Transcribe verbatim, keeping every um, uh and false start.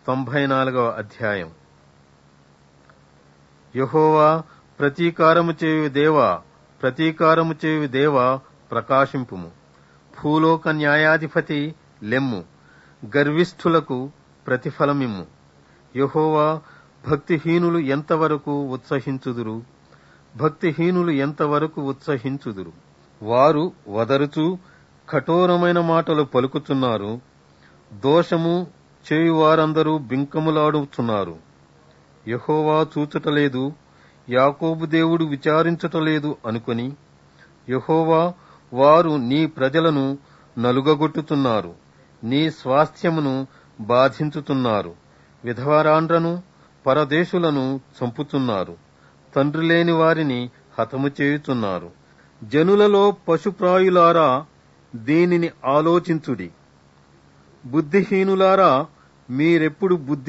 తొంభై నాలుగవ అధ్యాయం. యెహోవా, ప్రతీకారము చేయు దేవా, ప్రతీకారము చేయు దేవా, ప్రకాశింపుము. భూలోక న్యాయాధిపతి లెమ్ము, గర్విష్ఠులకు ప్రతిఫలమిమ్ము. యెహోవా, భక్తిహీనులు ఎంతవరకు ఉత్సహించుదురు? భక్తిహీనులు ఎంతవరకు ఉత్సహించుదురు? వారు వదరుచూ కఠోరమైన మాటలు పలుకుతున్నారు. దోషము చేయువారందరూ బింకములాడుచున్నారు. యెహోవా చూచుటలేదు, యాకోబు దేవుడు విచారించుటలేదు అనుకొని, యెహోవా, వారు నీ ప్రజలను నలుగగొట్టుతున్నారు, నీ స్వాస్థ్యమును బాధించుతున్నారు. విధవరాండ్రను పరదేశులను చంపుతున్నారు, తండ్రి లేని వారిని హతము చేయుచున్నారు. జనులలో పశుప్రాయులారా, దీనిని ఆలోచించుడి. బుద్ధిహీనులారా, మీరెప్పుడు బుద్ధి